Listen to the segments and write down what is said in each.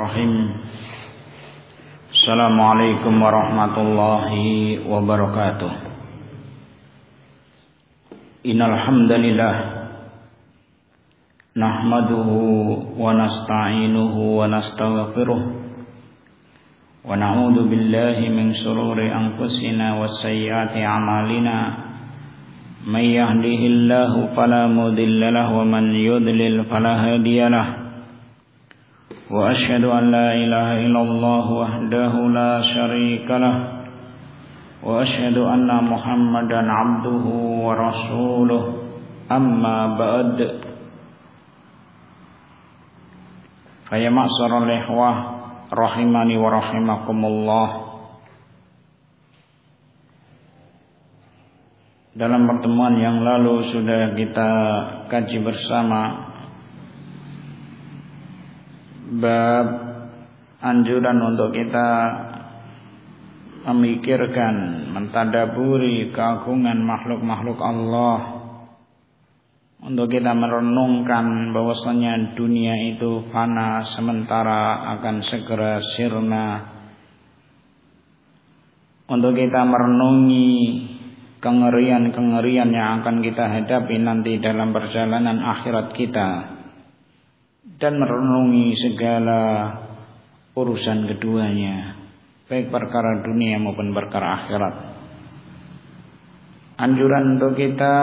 Bismillahirrahmanirrahim. Assalamualaikum warahmatullahi wabarakatuh. Innal hamdalillah nahmaduhu wa nasta'inuhu wa nastaghfiruh wa na'udzu billahi min shururi anfusina wa sayyiati a'malina. May yahdihillahu fala mudilla lahu wa man yudlil fala hadiya lahu. Wa asyhadu an la ilaha illallah wahdahu la syarika lah wa asyhadu anna Muhammadan abduhu wa rasuluh. Amma ba'd. Fa ya ma'syaral ikhwah rahimani wa rahimakumullah. Dalam pertemuan yang lalu sudah kita kaji bersama bab anjuran untuk kita memikirkan, mentadaburi keagungan makhluk-makhluk Allah, untuk kita merenungkan bahwasanya dunia itu fana, sementara akan segera sirna, untuk kita merenungi kengerian-kengerian yang akan kita hadapi nanti dalam perjalanan akhirat kita, dan merenungi segala urusan keduanya, baik perkara dunia maupun perkara akhirat. Anjuran untuk kita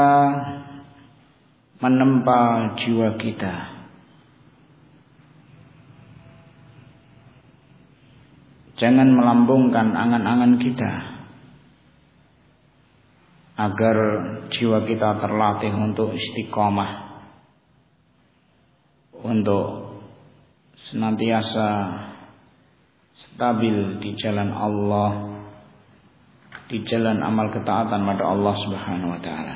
menempa jiwa kita, jangan melambungkan angan-angan kita, agar jiwa kita terlatih untuk istiqomah, untuk senantiasa stabil di jalan Allah, di jalan amal ketaatan pada Allah Subhanahu wa taala.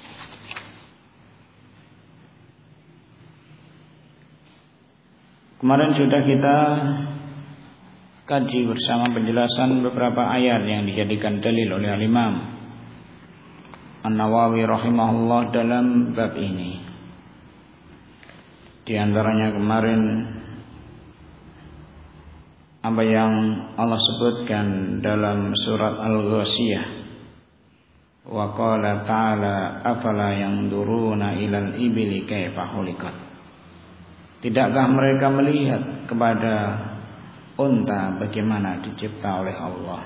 Kemarin sudah kita kaji bersama penjelasan beberapa ayat yang dijadikan dalil oleh Al-Imam An-Nawawi rahimahullah dalam bab ini. Di antaranya kemarin apa yang Allah sebutkan dalam surat Al-Ghasyiyah, wa qala ta'ala afala yanzuruna ilal ibili kaifa khuliqat. Tidakkah mereka melihat kepada unta bagaimana dicipta oleh Allah?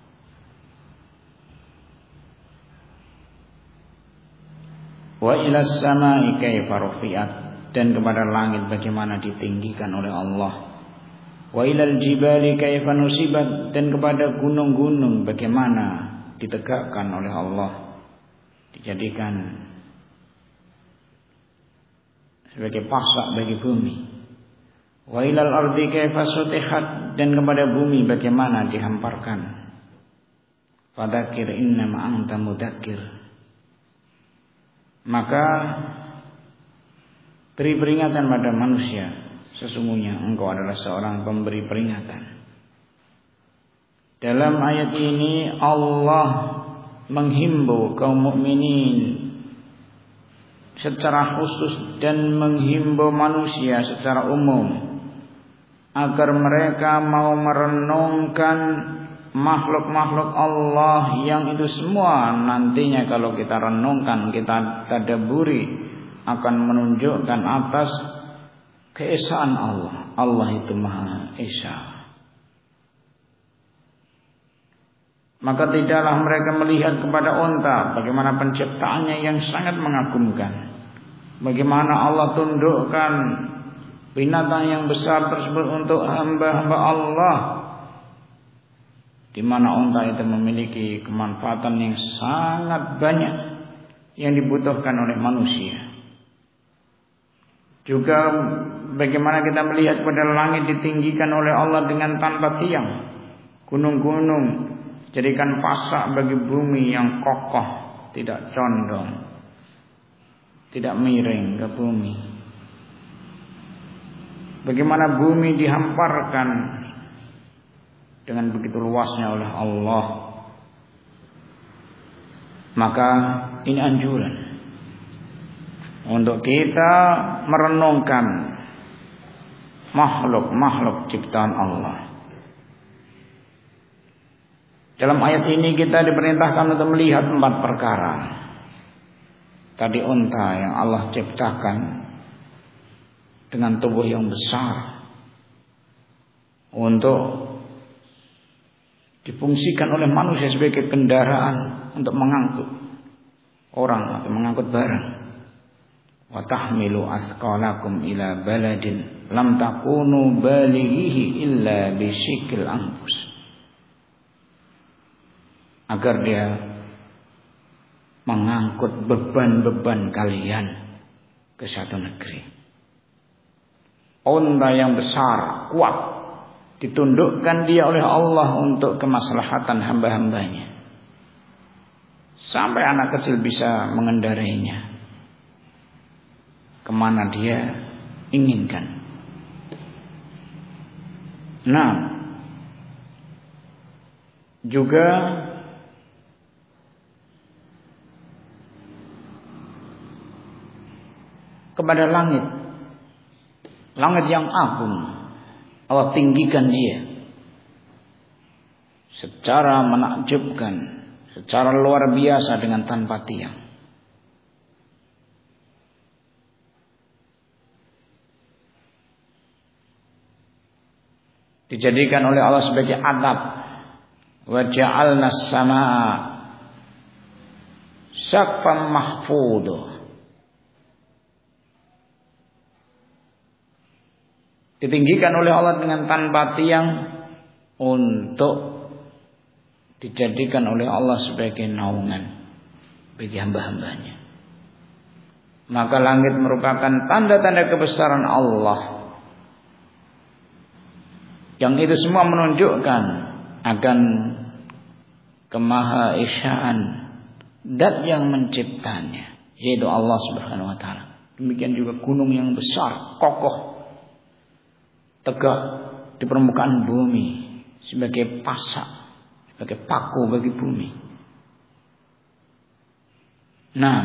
Wa ilas samai kaifa rufi'at, dan kepada langit bagaimana ditinggikan oleh Allah. Wa ilal jibali kaifa nusibat, dan kepada gunung-gunung bagaimana ditegakkan oleh Allah, dijadikan sebagai pasak bagi bumi. Wa ilal ardi kaifa sutihat, dan kepada bumi bagaimana dihamparkan. Fadzakir innama anta mudzakir, maka beri peringatan pada manusia, sesungguhnya engkau adalah seorang pemberi peringatan. Dalam ayat ini Allah menghimbau kaum mukminin secara khusus dan menghimbau manusia secara umum agar mereka mau merenungkan makhluk-makhluk Allah yang itu semua nantinya kalau kita renungkan, kita tadabburi, akan menunjukkan atas keesaan Allah. Allah itu Maha Esa. Maka tidaklah mereka melihat kepada unta bagaimana penciptaannya yang sangat mengagumkan, bagaimana Allah tundukkan binatang yang besar tersebut untuk hamba-hamba Allah, di mana unta itu memiliki kemanfaatan yang sangat banyak yang dibutuhkan oleh manusia. Juga bagaimana kita melihat pada langit ditinggikan oleh Allah dengan tanpa tiang, gunung-gunung jadikan pasak bagi bumi yang kokoh, tidak condong, tidak miring ke bumi. Bagaimana bumi dihamparkan dengan begitu luasnya oleh Allah. Maka ini anjuran untuk kita merenungkan makhluk ciptaan Allah. Dalam ayat ini kita diperintahkan untuk melihat 4 perkara. Tadi unta yang Allah ciptakan dengan tubuh yang besar untuk difungsikan oleh manusia sebagai kendaraan untuk mengangkut orang atau mengangkut barang. Wa tahmilu asqalakum ila baladin lam takunu balighihi illa bisyikil anfus. Agar dia mengangkut beban-beban kalian ke satu negeri. Unta yang besar, kuat, ditundukkan dia oleh Allah untuk kemaslahatan hamba-hambanya. Sampai anak kecil bisa mengendarainya kemana dia inginkan. Nah, juga kepada langit yang agung, Allah tinggikan dia secara menakjubkan, secara luar biasa dengan tanpa tiang. Dijadikan oleh Allah sebagai atap. Wa ja'alna as-samaa'a saqfan mahfudha. Ditinggikan oleh Allah dengan tanpa tiang untuk dijadikan oleh Allah sebagai naungan bagi hamba-hambanya. Maka langit merupakan tanda-tanda kebesaran Allah, yang itu semua menunjukkan akan kemahaesaan zat yang menciptanya, yaitu Allah Subhanahu wa taala. Demikian juga gunung yang besar, kokoh, tegak di permukaan bumi sebagai pasak, sebagai paku bagi bumi. Nah,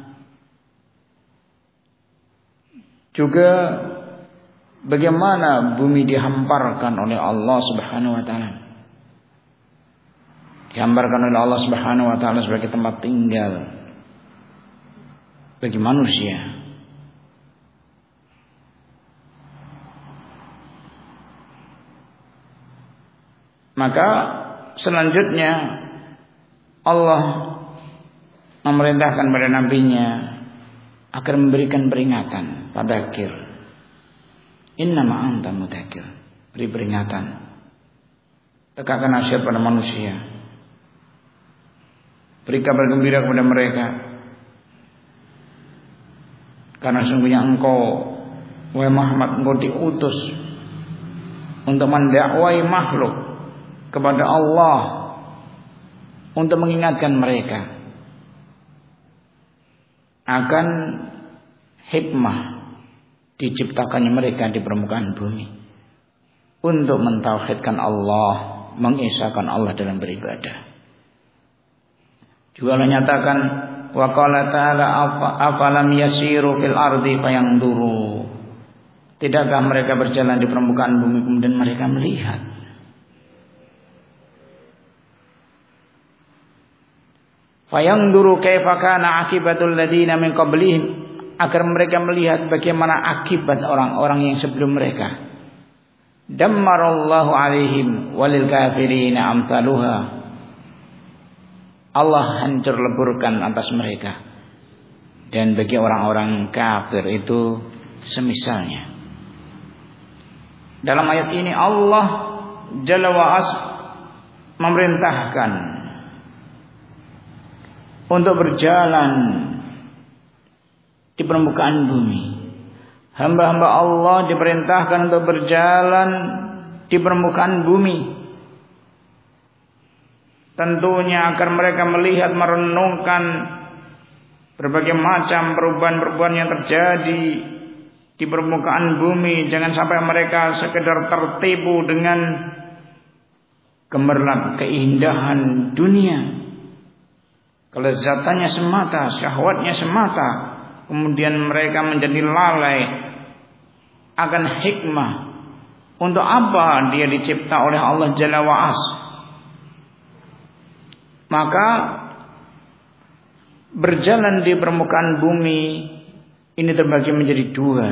juga bagaimana bumi dihamparkan oleh Allah Subhanahu wa taala. Dihamparkan oleh Allah Subhanahu wa taala sebagai tempat tinggal bagi manusia. Maka selanjutnya Allah memerintahkan pada nabinya agar memberikan peringatan, fadzakir innama anta mudzakir, beri peringatan, tegakkan nasihat pada manusia, beri kabar gembira kepada mereka, karena sungguhnya engkau, wahai Muhammad, engkau diutus untuk mendakwai makhluk kepada Allah, untuk mengingatkan mereka akan hikmah diciptakannya mereka di permukaan bumi untuk mentauhidkan Allah, mengesahkan Allah dalam beribadah. Juga Allah nyatakan, wa qala ta'ala afalam yasiru fil ardi fayanzuru. Tidakkah mereka berjalan di permukaan bumi kemudian mereka melihat fayanzuru kaifa kana akibatul ladina min qablihim, agar mereka melihat bagaimana akibat orang-orang yang sebelum mereka. Dammarallahu alaihim walil kafirina amsaluha. Allah hancur leburkan atas mereka, dan bagi orang-orang kafir itu semisalnya. Dalam ayat ini Allah Jalla wa As memerintahkan untuk berjalan di permukaan bumi. Hamba-hamba Allah diperintahkan untuk berjalan di permukaan bumi. Tentunya agar mereka melihat, merenungkan berbagai macam perubahan-perubahan yang terjadi di permukaan bumi. Jangan sampai mereka sekedar tertipu dengan gemerlap keindahan dunia, kelezatannya semata, syahwatnya semata, kemudian mereka menjadi lalai akan hikmah Untuk apa dia dicipta oleh Allah Jalla wa'as? Maka berjalan di permukaan bumi ini terbagi menjadi dua.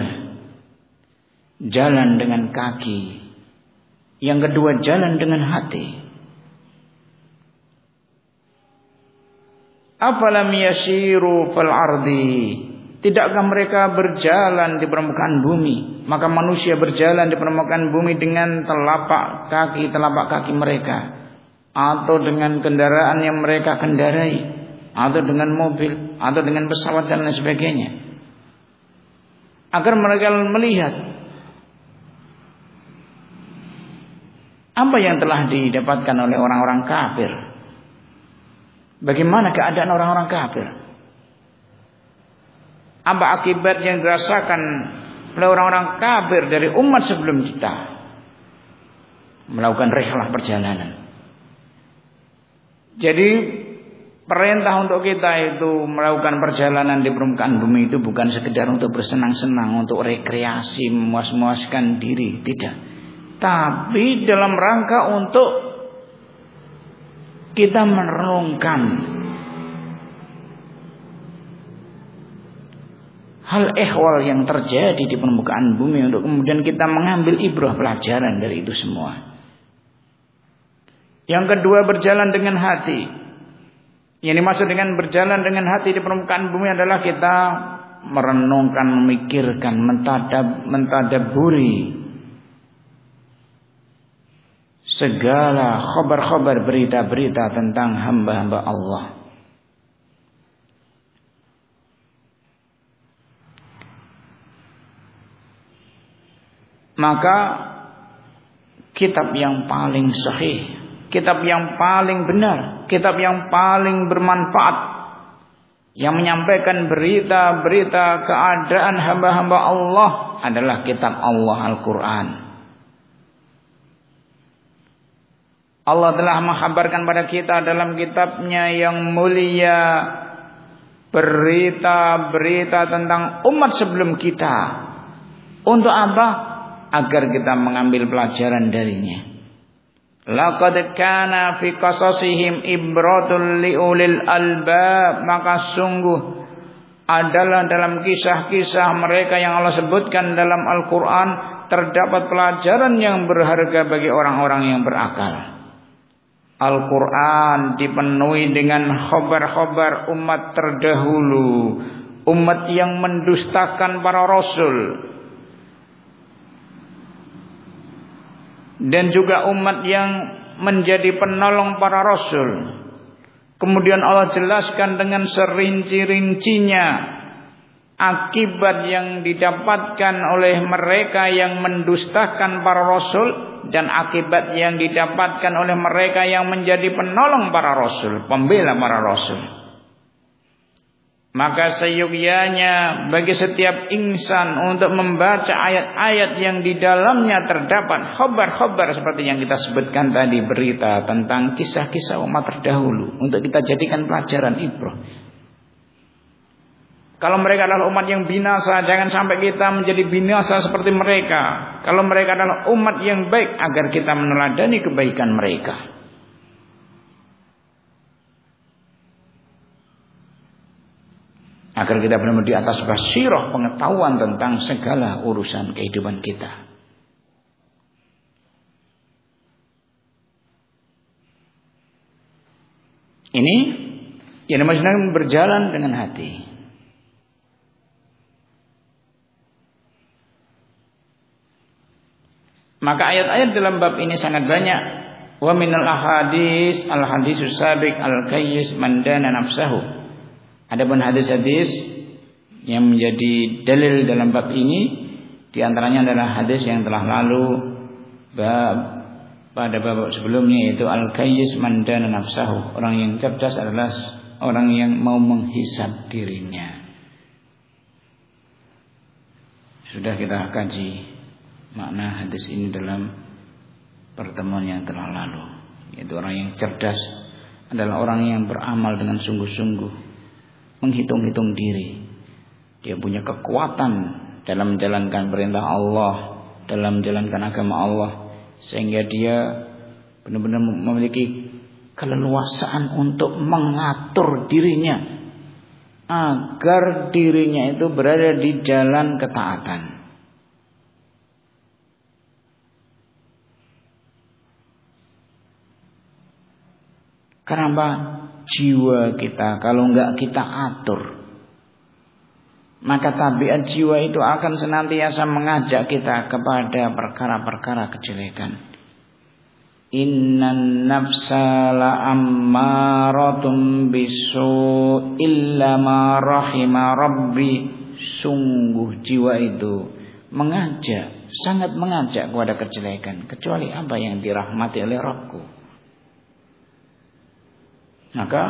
Jalan dengan kaki, yang kedua jalan dengan hati. Afalam yasiru fil ardi, tidakkah mereka berjalan di permukaan bumi? Maka manusia berjalan di permukaan bumi dengan telapak kaki mereka, atau dengan kendaraan yang mereka kendarai, atau dengan mobil, atau dengan pesawat dan lain sebagainya, agar mereka melihat apa yang telah didapatkan oleh orang-orang kafir. Bagaimana keadaan orang-orang kafir? Apa akibat yang dirasakan oleh orang-orang kafir dari umat sebelum kita melakukan rihlah perjalanan? Jadi perintah untuk kita itu melakukan perjalanan di permukaan bumi itu bukan sekedar untuk bersenang-senang, untuk rekreasi, memuas-muaskan diri, tidak. Tapi dalam rangka untuk kita merenungkan hal ehwal yang terjadi di permukaan bumi, untuk kemudian kita mengambil ibrah pelajaran dari itu semua. Yang kedua, berjalan dengan hati. Yang dimaksud dengan berjalan dengan hati di permukaan bumi adalah kita merenungkan, memikirkan, mentadaburi segala khabar-khabar, berita-berita tentang hamba-hamba Allah. Maka kitab yang paling sahih, kitab yang paling benar, kitab yang paling bermanfaat, yang menyampaikan berita-berita keadaan hamba-hamba Allah adalah kitab Allah, Al-Quran. Allah telah mengkhabarkan pada kita dalam kitabnya yang mulia berita-berita tentang umat sebelum kita. Untuk apa? Agar kita mengambil pelajaran darinya. Laqad kana fi qasasihim ibratun liulil albab, maka sungguh adalah dalam kisah-kisah mereka yang Allah sebutkan dalam Al-Quran terdapat pelajaran yang berharga bagi orang-orang yang berakal. Al-Quran dipenuhi dengan khabar-khabar umat terdahulu, umat yang mendustakan para rasul, dan juga umat yang menjadi penolong para rasul. Kemudian Allah jelaskan dengan serinci-rincinya akibat yang didapatkan oleh mereka yang mendustakan para rasul, dan akibat yang didapatkan oleh mereka yang menjadi penolong para rasul, pembela para rasul. Maka seyogyanya bagi setiap insan untuk membaca ayat-ayat yang di dalamnya terdapat khabar-khabar seperti yang kita sebutkan tadi, berita tentang kisah-kisah umat terdahulu, untuk kita jadikan pelajaran ibrah. Kalau mereka adalah umat yang binasa, jangan sampai kita menjadi binasa seperti mereka. Kalau mereka adalah umat yang baik, agar kita meneladani kebaikan mereka. Agar kita benar-benar di atas basirah pengetahuan tentang segala urusan kehidupan kita. Ini yang dimaksudkan berjalan dengan hati. Maka ayat-ayat dalam bab ini sangat banyak. Wa minal ahadis al-hadisus sabiq al-kayyis man dana nafsahu. Adapun hadis-hadis yang menjadi dalil dalam bab ini, di antaranya adalah hadis yang telah lalu pada bab sebelumnya, yaitu al-kayyis man dana nafsahu. Orang yang cerdas adalah orang yang mau menghisab dirinya. Sudah kita kaji makna hadis ini dalam pertemuan yang telah lalu, yaitu orang yang cerdas adalah orang yang beramal dengan sungguh-sungguh, menghitung-hitung diri. Dia punya kekuatan dalam menjalankan perintah Allah, dalam menjalankan agama Allah, sehingga dia benar-benar memiliki keleluasaan untuk mengatur dirinya agar dirinya itu berada di jalan ketaatan. Kenapa? Jiwa kita kalau enggak kita atur, maka tabiat jiwa itu akan senantiasa mengajak kita kepada perkara-perkara kejelekan. Innan nafsa la'ammaratun bisu illa ma rahima rabbi. Sungguh jiwa itu mengajak, sangat mengajak kepada kejelekan, kecuali apa yang dirahmati oleh Rabbku. Maka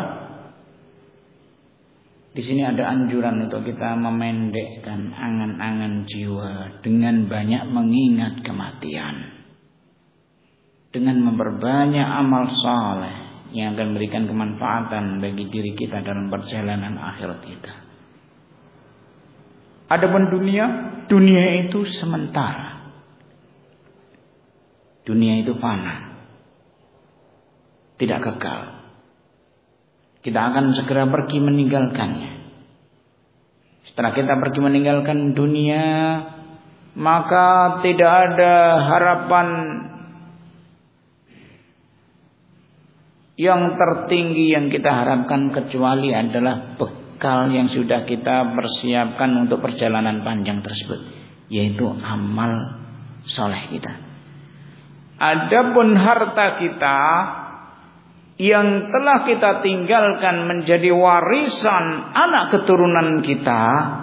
di sini ada anjuran untuk kita memendekkan angan-angan jiwa dengan banyak mengingat kematian, dengan memperbanyak amal saleh yang akan memberikan kemanfaatan bagi diri kita dalam perjalanan akhirat kita. Adapun dunia itu sementara. Dunia itu fana, tidak kekal. Kita akan segera pergi meninggalkannya. Setelah kita pergi meninggalkan dunia, maka tidak ada harapan yang tertinggi yang kita harapkan kecuali adalah bekal yang sudah kita persiapkan untuk perjalanan panjang tersebut, yaitu amal soleh kita. Adapun harta kita yang telah kita tinggalkan menjadi warisan anak keturunan kita,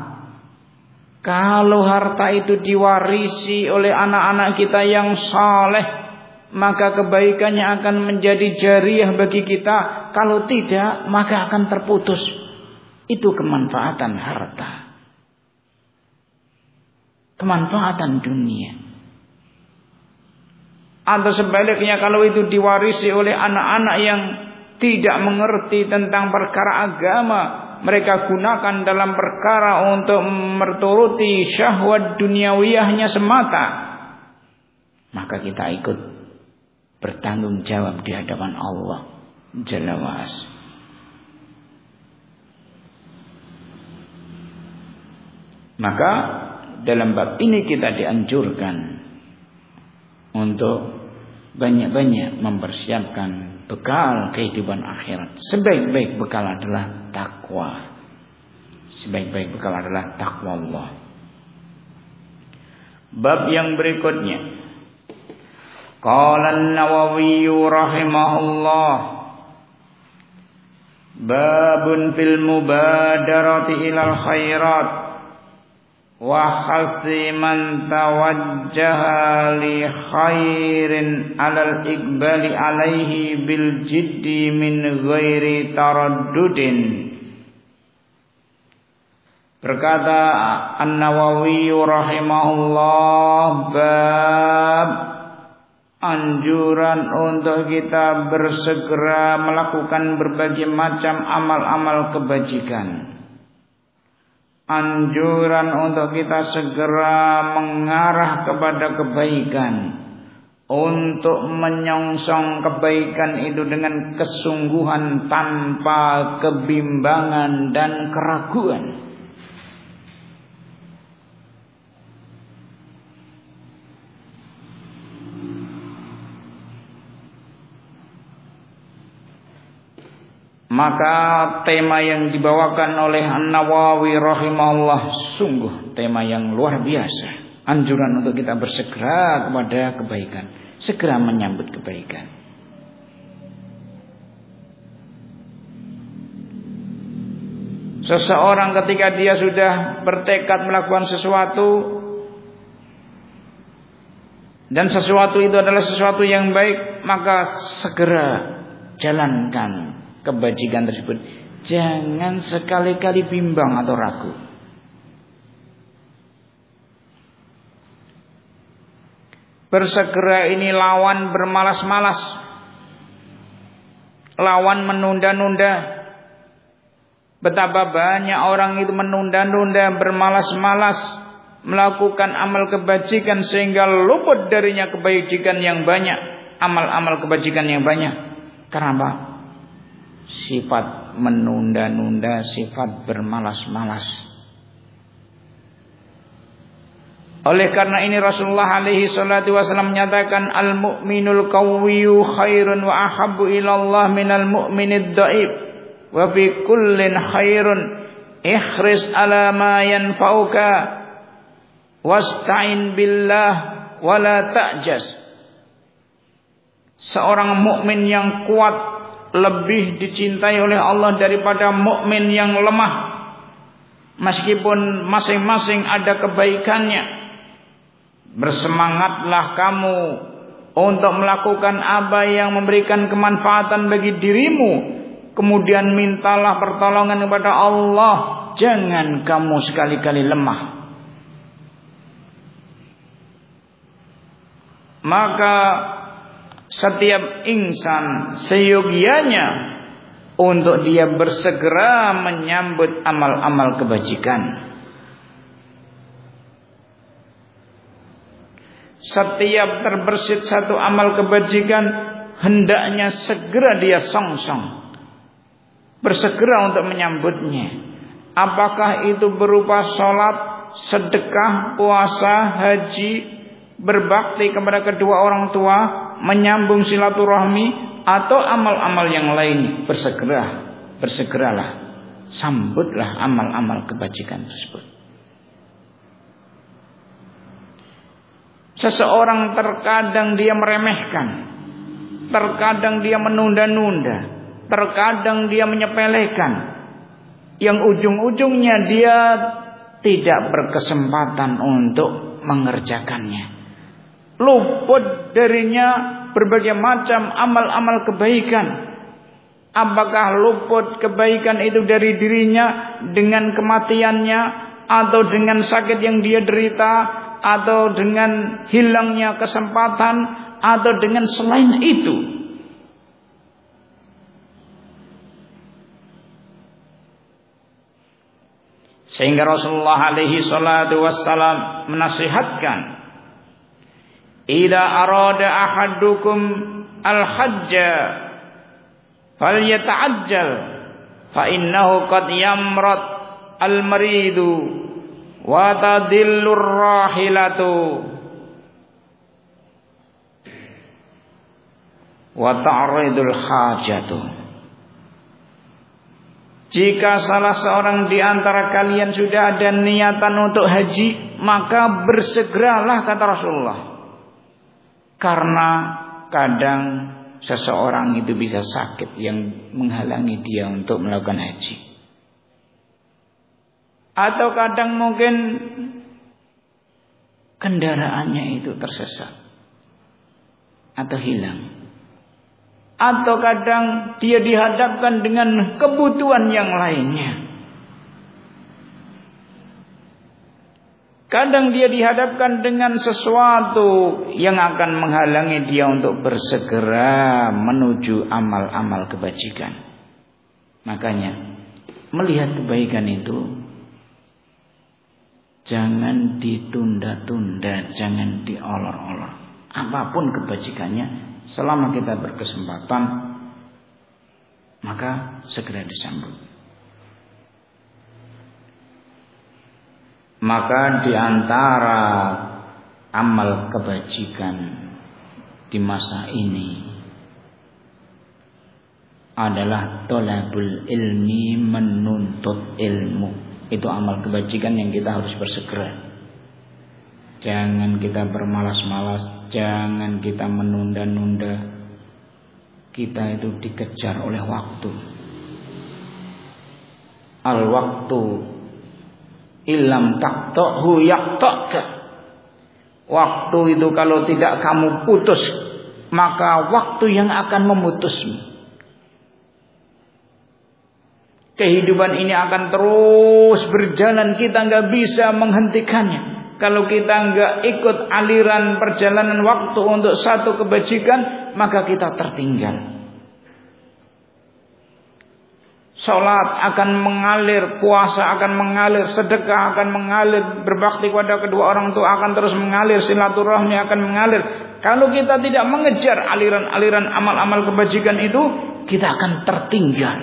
kalau harta itu diwarisi oleh anak-anak kita yang saleh, maka kebaikannya akan menjadi jariah bagi kita. Kalau tidak, maka akan terputus. Itu kemanfaatan harta, kemanfaatan dunia. Atau sebaliknya, kalau itu diwarisi oleh anak-anak yang tidak mengerti tentang perkara agama, mereka gunakan dalam perkara untuk menuruti syahwat duniawiyahnya semata, maka kita ikut bertanggung jawab di hadapan Allah Jalla wa'as. Maka dalam bab ini kita dianjurkan untuk banyak-banyak mempersiapkan bekal kehidupan akhirat. Sebaik-baik bekal adalah takwa. Sebaik-baik bekal adalah takwa Allah. Bab yang berikutnya, qala an-Nawawi rahimahullah, babun fil mubadarati ilal khairat wa khasi man tawajjaha li khairin alal iqbali alaihi bil jiddi min ghairi taraddudin. Berkata An-Nawawi rahimahullah, bab anjuran untuk kita bersegera melakukan berbagai macam amal-amal kebajikan. Anjuran untuk kita segera mengarah kepada kebaikan, untuk menyongsong kebaikan itu dengan kesungguhan tanpa kebimbangan dan keraguan. Maka tema yang dibawakan oleh An-Nawawi rahimahullah sungguh tema yang luar biasa. Anjuran untuk kita bersegera kepada kebaikan, segera menyambut kebaikan. Seseorang ketika dia sudah bertekad melakukan sesuatu, dan sesuatu itu adalah sesuatu yang baik, maka segera jalankan kebajikan tersebut. Jangan sekali-kali bimbang atau ragu. Bersegera ini lawan bermalas-malas, lawan menunda-nunda. Betapa banyak orang itu menunda-nunda, bermalas-malas, melakukan amal kebajikan sehingga luput darinya kebajikan yang banyak, amal-amal kebajikan yang banyak. Kenapa? Sifat menunda-nunda, sifat bermalas-malas. Oleh karena ini Rasulullah alaihi salatu wasallam menyatakan al-mu'minul qawwiyyu khairun wa ahabbu ilallah minal mu'minid dha'if wa fi kullin khairun ihris ala ma yanfa'uka wasta'in billah wa la ta'jas. Seorang mukmin yang kuat lebih dicintai oleh Allah daripada mukmin yang lemah, meskipun masing-masing ada kebaikannya. Bersemangatlah kamu untuk melakukan apa yang memberikan kemanfaatan bagi dirimu. Kemudian mintalah pertolongan kepada Allah. Jangan kamu sekali-kali lemah. Maka setiap insan seyogianya untuk dia bersegera menyambut amal-amal kebajikan. Setiap terbersit satu amal kebajikan, hendaknya segera dia songsong, bersegera untuk menyambutnya. Apakah itu berupa sholat, sedekah, puasa, haji, berbakti kepada kedua orang tua, menyambung silaturahmi, atau amal-amal yang lain. Bersegeralah, sambutlah amal-amal kebajikan tersebut. Seseorang terkadang dia meremehkan, terkadang dia menunda-nunda, terkadang dia menyepelekan, yang ujung-ujungnya dia tidak berkesempatan untuk mengerjakannya. Luput darinya berbagai macam amal-amal kebaikan. Apakah luput kebaikan itu dari dirinya dengan kematiannya, atau dengan sakit yang dia derita, atau dengan hilangnya kesempatan, atau dengan selain itu. Sehingga Rasulullah alaihi salatu wassalam menasihatkan, idza arada ahadukum al-hajja falyata'ajjal fa innahu qad yamrat al-maridu wa tadillur rahilatu wa ta'ridul hajatu. Jika salah seorang di antara kalian sudah ada niatan untuk haji, maka bersegeralah, kata Rasulullah. Karena kadang seseorang itu bisa sakit yang menghalangi dia untuk melakukan haji. Atau kadang mungkin kendaraannya itu tersesat atau hilang. Atau kadang dia dihadapkan dengan kebutuhan yang lainnya. Kadang dia dihadapkan dengan sesuatu yang akan menghalangi dia untuk bersegera menuju amal-amal kebajikan. Makanya melihat kebaikan itu jangan ditunda-tunda, jangan diolor-olor. Apapun kebajikannya, selama kita berkesempatan, maka segera disambut. Maka di antara amal kebajikan di masa ini adalah thalabul ilmi, menuntut ilmu. Itu amal kebajikan yang kita harus bersegera. Jangan kita bermalas-malas, jangan kita menunda-nunda. Kita itu dikejar oleh waktu. Al-waktu illam taqta'hu yaqta'ka. Waktu itu kalau tidak kamu putus, maka waktu yang akan memutusmu. Kehidupan ini akan terus berjalan, kita nggak bisa menghentikannya. Kalau kita nggak ikut aliran perjalanan waktu untuk satu kebajikan, maka kita tertinggal. Salat akan mengalir, puasa akan mengalir, sedekah akan mengalir, berbakti kepada kedua orang tua akan terus mengalir, silaturahmi akan mengalir. Kalau kita tidak mengejar aliran-aliran amal-amal kebajikan itu, kita akan tertinggal.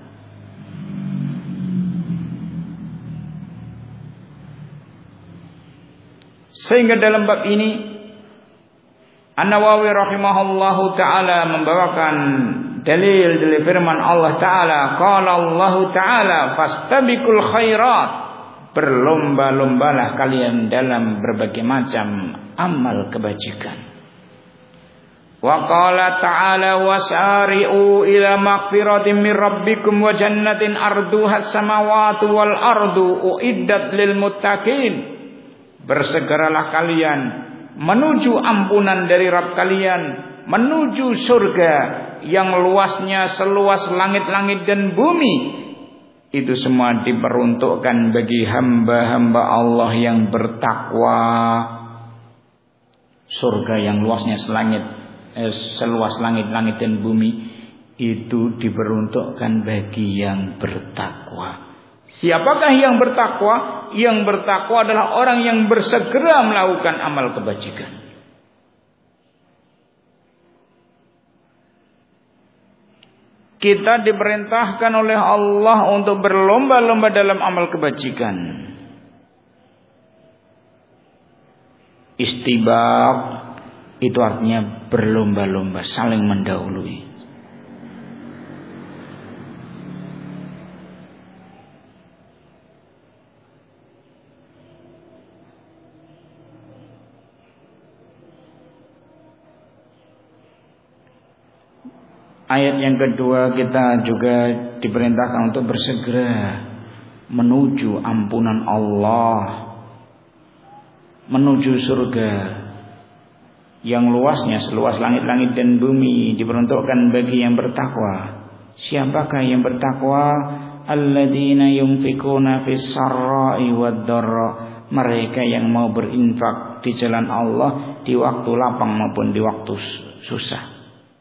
Sehingga dalam bab ini An-Nawawi rahimahullahu ta'ala membawakan dalil dari firman Allah Ta'ala. Qala Allah Ta'ala fastabiqul khairat. Berlomba-lombalah kalian dalam berbagai macam amal kebajikan. Wa qala ta'ala wasari'u ila maghfiratin min rabbikum wa jannatin arduha as-samawati wal ardu uiddat lil muttaqin. Bersegeralah kalian menuju ampunan dari Rabb kalian, menuju surga yang luasnya seluas langit-langit dan bumi. Itu semua diperuntukkan bagi hamba-hamba Allah yang bertakwa. Surga yang luasnya seluas langit-langit dan bumi itu diperuntukkan bagi yang bertakwa. Siapakah yang bertakwa? Yang bertakwa adalah orang yang bersegera melakukan amal kebajikan. Kita diperintahkan oleh Allah untuk berlomba-lomba dalam amal kebajikan. Istibaq itu artinya berlomba-lomba, saling mendahului. Ayat yang kedua, kita juga diperintahkan untuk bersegera menuju ampunan Allah, menuju surga yang luasnya seluas langit-langit dan bumi, diperuntukkan bagi yang bertakwa. Siapakah yang bertakwa? Alladzina yunfikuna fis sarra'i wad dharra. Mereka yang mau berinfak di jalan Allah di waktu lapang maupun di waktu susah.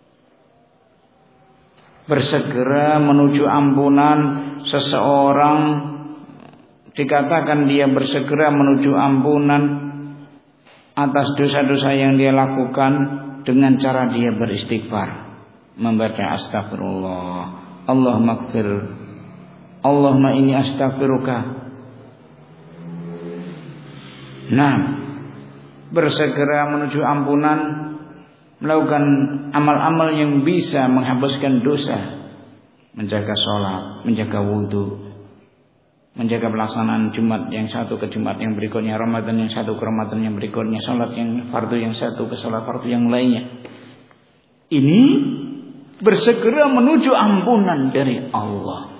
Bersegera menuju ampunan. Seseorang dikatakan dia bersegera menuju ampunan atas dosa-dosa yang dia lakukan dengan cara dia beristighfar, membaca astagfirullah, Allahumma ighfir, Allahumma inni astaghfiruka. Nah, bersegera menuju ampunan, melakukan amal-amal yang bisa menghapuskan dosa, menjaga sholat, menjaga wudhu, menjaga pelaksanaan Jumat yang satu ke Jumat yang berikutnya, Ramadan yang satu ke Ramadan yang berikutnya, sholat yang fardu yang satu ke sholat fardu yang lainnya. Ini bersegera menuju ampunan dari Allah.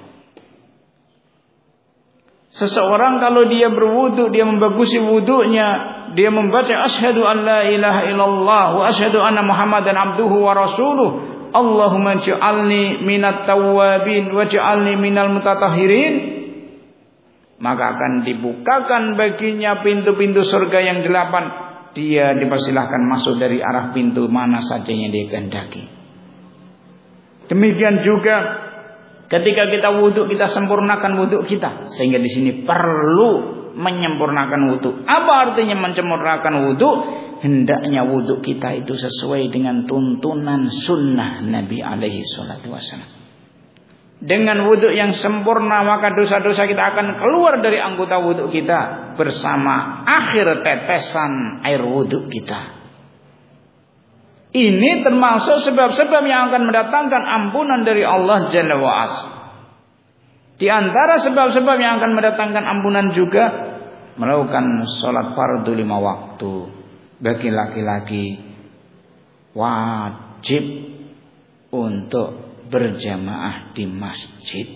Seseorang kalau dia berwudu, dia membagusi wudunya, dia membaca asyhadu an la ilaha illallah wa asyhadu anna muhammadan abduhu wa rasuluh, Allahumma ij'alni minat tawwabin waj'alni minal mutatahhirin, maka akan dibukakan baginya pintu-pintu surga yang 8. Dia dipersilahkan masuk dari arah pintu mana saja yang dia kehendaki. Demikian juga ketika kita wudhu, kita sempurnakan wudhu kita. Sehingga di sini perlu menyempurnakan wudhu. Apa artinya menyempurnakan wudhu? Hendaknya wudhu kita itu sesuai dengan tuntunan sunnah Nabi alaihi salatu wassalam. Dengan wudhu yang sempurna, maka dosa-dosa kita akan keluar dari anggota wudhu kita bersama akhir tetesan air wudhu kita. Ini termasuk sebab-sebab yang akan mendatangkan ampunan dari Allah Jalla wa'ala. Di antara sebab-sebab yang akan mendatangkan ampunan juga melakukan sholat fardu 5 waktu. Bagi laki-laki wajib untuk berjamaah di masjid.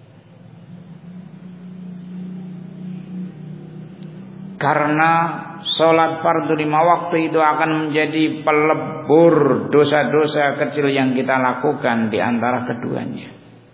Karena sholat fardu 5 waktu itu akan menjadi pelebur dosa-dosa kecil yang kita lakukan di antara keduanya.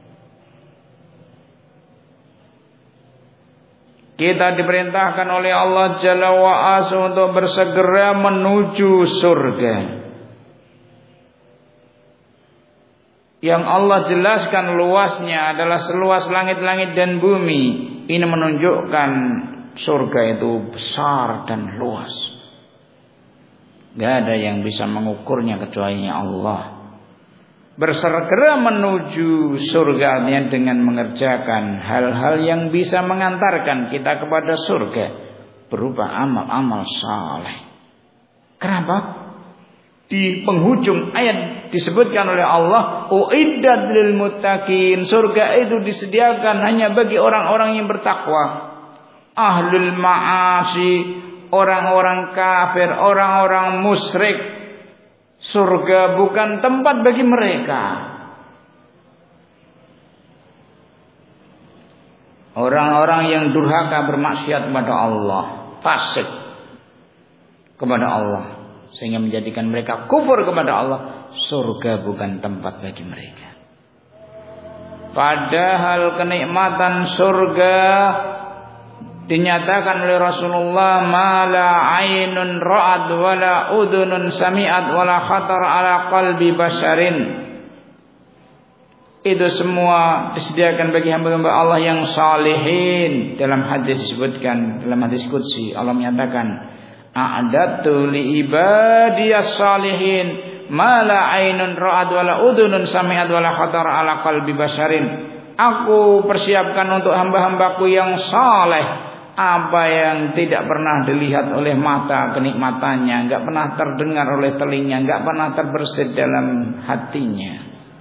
Kita diperintahkan oleh Allah Jalla wa'ala untuk bersegera menuju surga. yang Allah jelaskan luasnya adalah seluas langit-langit dan bumi. Ini menunjukkan surga itu besar dan luas. Gak ada yang bisa mengukurnya kecuali Allah. Bersegera menuju surga dengan mengerjakan hal-hal yang bisa mengantarkan kita kepada surga berupa amal-amal saleh. Kenapa? Di penghujung ayat disebutkan oleh Allah, uiddat lil muttaqin. Surga itu disediakan hanya bagi orang-orang yang bertakwa. Ahlul ma'asi, orang-orang kafir, orang-orang musyrik, surga bukan tempat bagi mereka. Orang-orang yang durhaka bermaksiat kepada Allah, fasik kepada Allah, sehingga menjadikan mereka kufur kepada Allah, surga bukan tempat bagi mereka. Padahal kenikmatan surga dinyatakan oleh Rasulullah, mala ainun ra'ad wala udunun sami'at wala khatar ala qalbi basharin. Itu semua disediakan bagi hamba-hamba Allah yang salihin. Dalam hadis disebutkan, dalam hadis qudsi Allah menyatakan, a'dadtu li ibadiyas salihin mala ainun ra'ad wala udunun sami'at wala khatar ala qalbi basharin. Aku persiapkan untuk hamba-hambaku yang saleh apa yang tidak pernah dilihat oleh mata kenikmatannya, enggak pernah terdengar oleh telinga, enggak pernah terbersit dalam hatinya.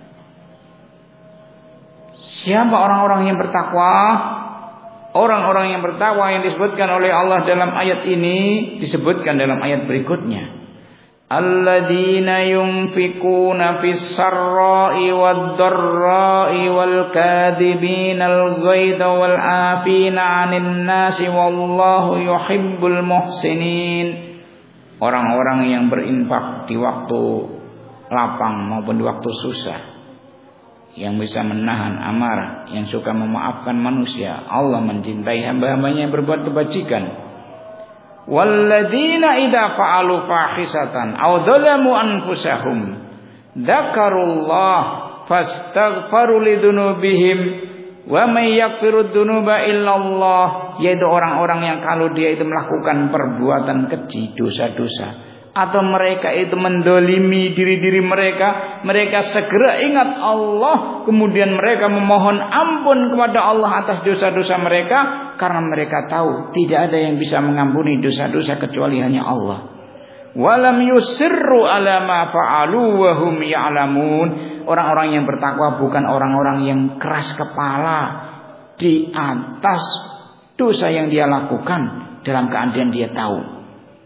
Siapa orang-orang yang bertakwa? Orang-orang yang bertakwa yang disebutkan oleh Allah dalam ayat ini disebutkan dalam ayat berikutnya. Alladzina yunfikuna fis sarra'i wad dharra'i wal kadhibinal ghaidha wal 'afina 'anil nasi wallahu yuhibbul muhsinin. Orang-orang yang berinfak di waktu lapang maupun di waktu susah, yang bisa menahan amarah, yang suka memaafkan manusia. Allah mencintai hamba-hambanya yang berbuat kebajikan. Walladzina idza fa'alu fahisatan aw dzalamu anfusahum dzakarullah fastaghfaru lidzunubihim wa may yaghfiru dzunuba illallah. Yaitu orang-orang yang kalau dia itu melakukan perbuatan keji, dosa-dosa, atau mereka itu mendolimi diri-diri mereka, mereka segera ingat Allah, kemudian mereka memohon ampun kepada Allah atas dosa-dosa mereka, karena mereka tahu tidak ada yang bisa mengampuni dosa-dosa kecuali hanya Allah. Walam yusirru ala ma fa'alu wa hum ya'lamun. Orang-orang yang bertakwa bukan orang-orang yang keras kepala di atas dosa yang dia lakukan dalam keadaan dia tahu.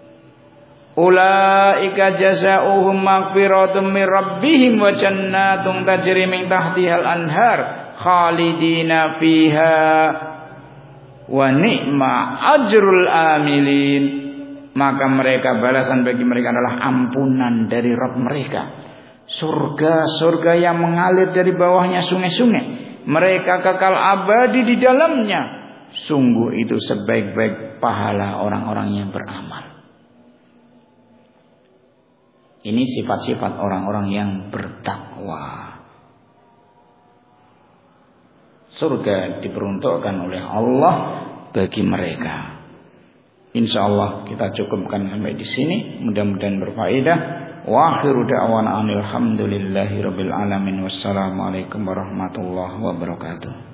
Ulaika jazaohum maghfiratun min rabbihim wa jannatun tajri min tahtihal anhar khalidina fiha wa ni'ma ajrul amilin. Maka mereka, balasan bagi mereka adalah ampunan dari Rabb mereka. Surga-surga yang mengalir dari bawahnya sungai-sungai. Mereka kekal abadi di dalamnya. Sungguh itu sebaik-baik pahala orang-orang yang beramal. Ini sifat-sifat orang-orang yang bertakwa. Surga diperuntukkan oleh Allah bagi mereka. Insyaallah kita cukupkan sampai di sini. Mudah-mudahan berfaedah. Wa akhiru da'wana alhamdulillahi rabbil alamin. Wassalamualaikum warahmatullahi wabarakatuh.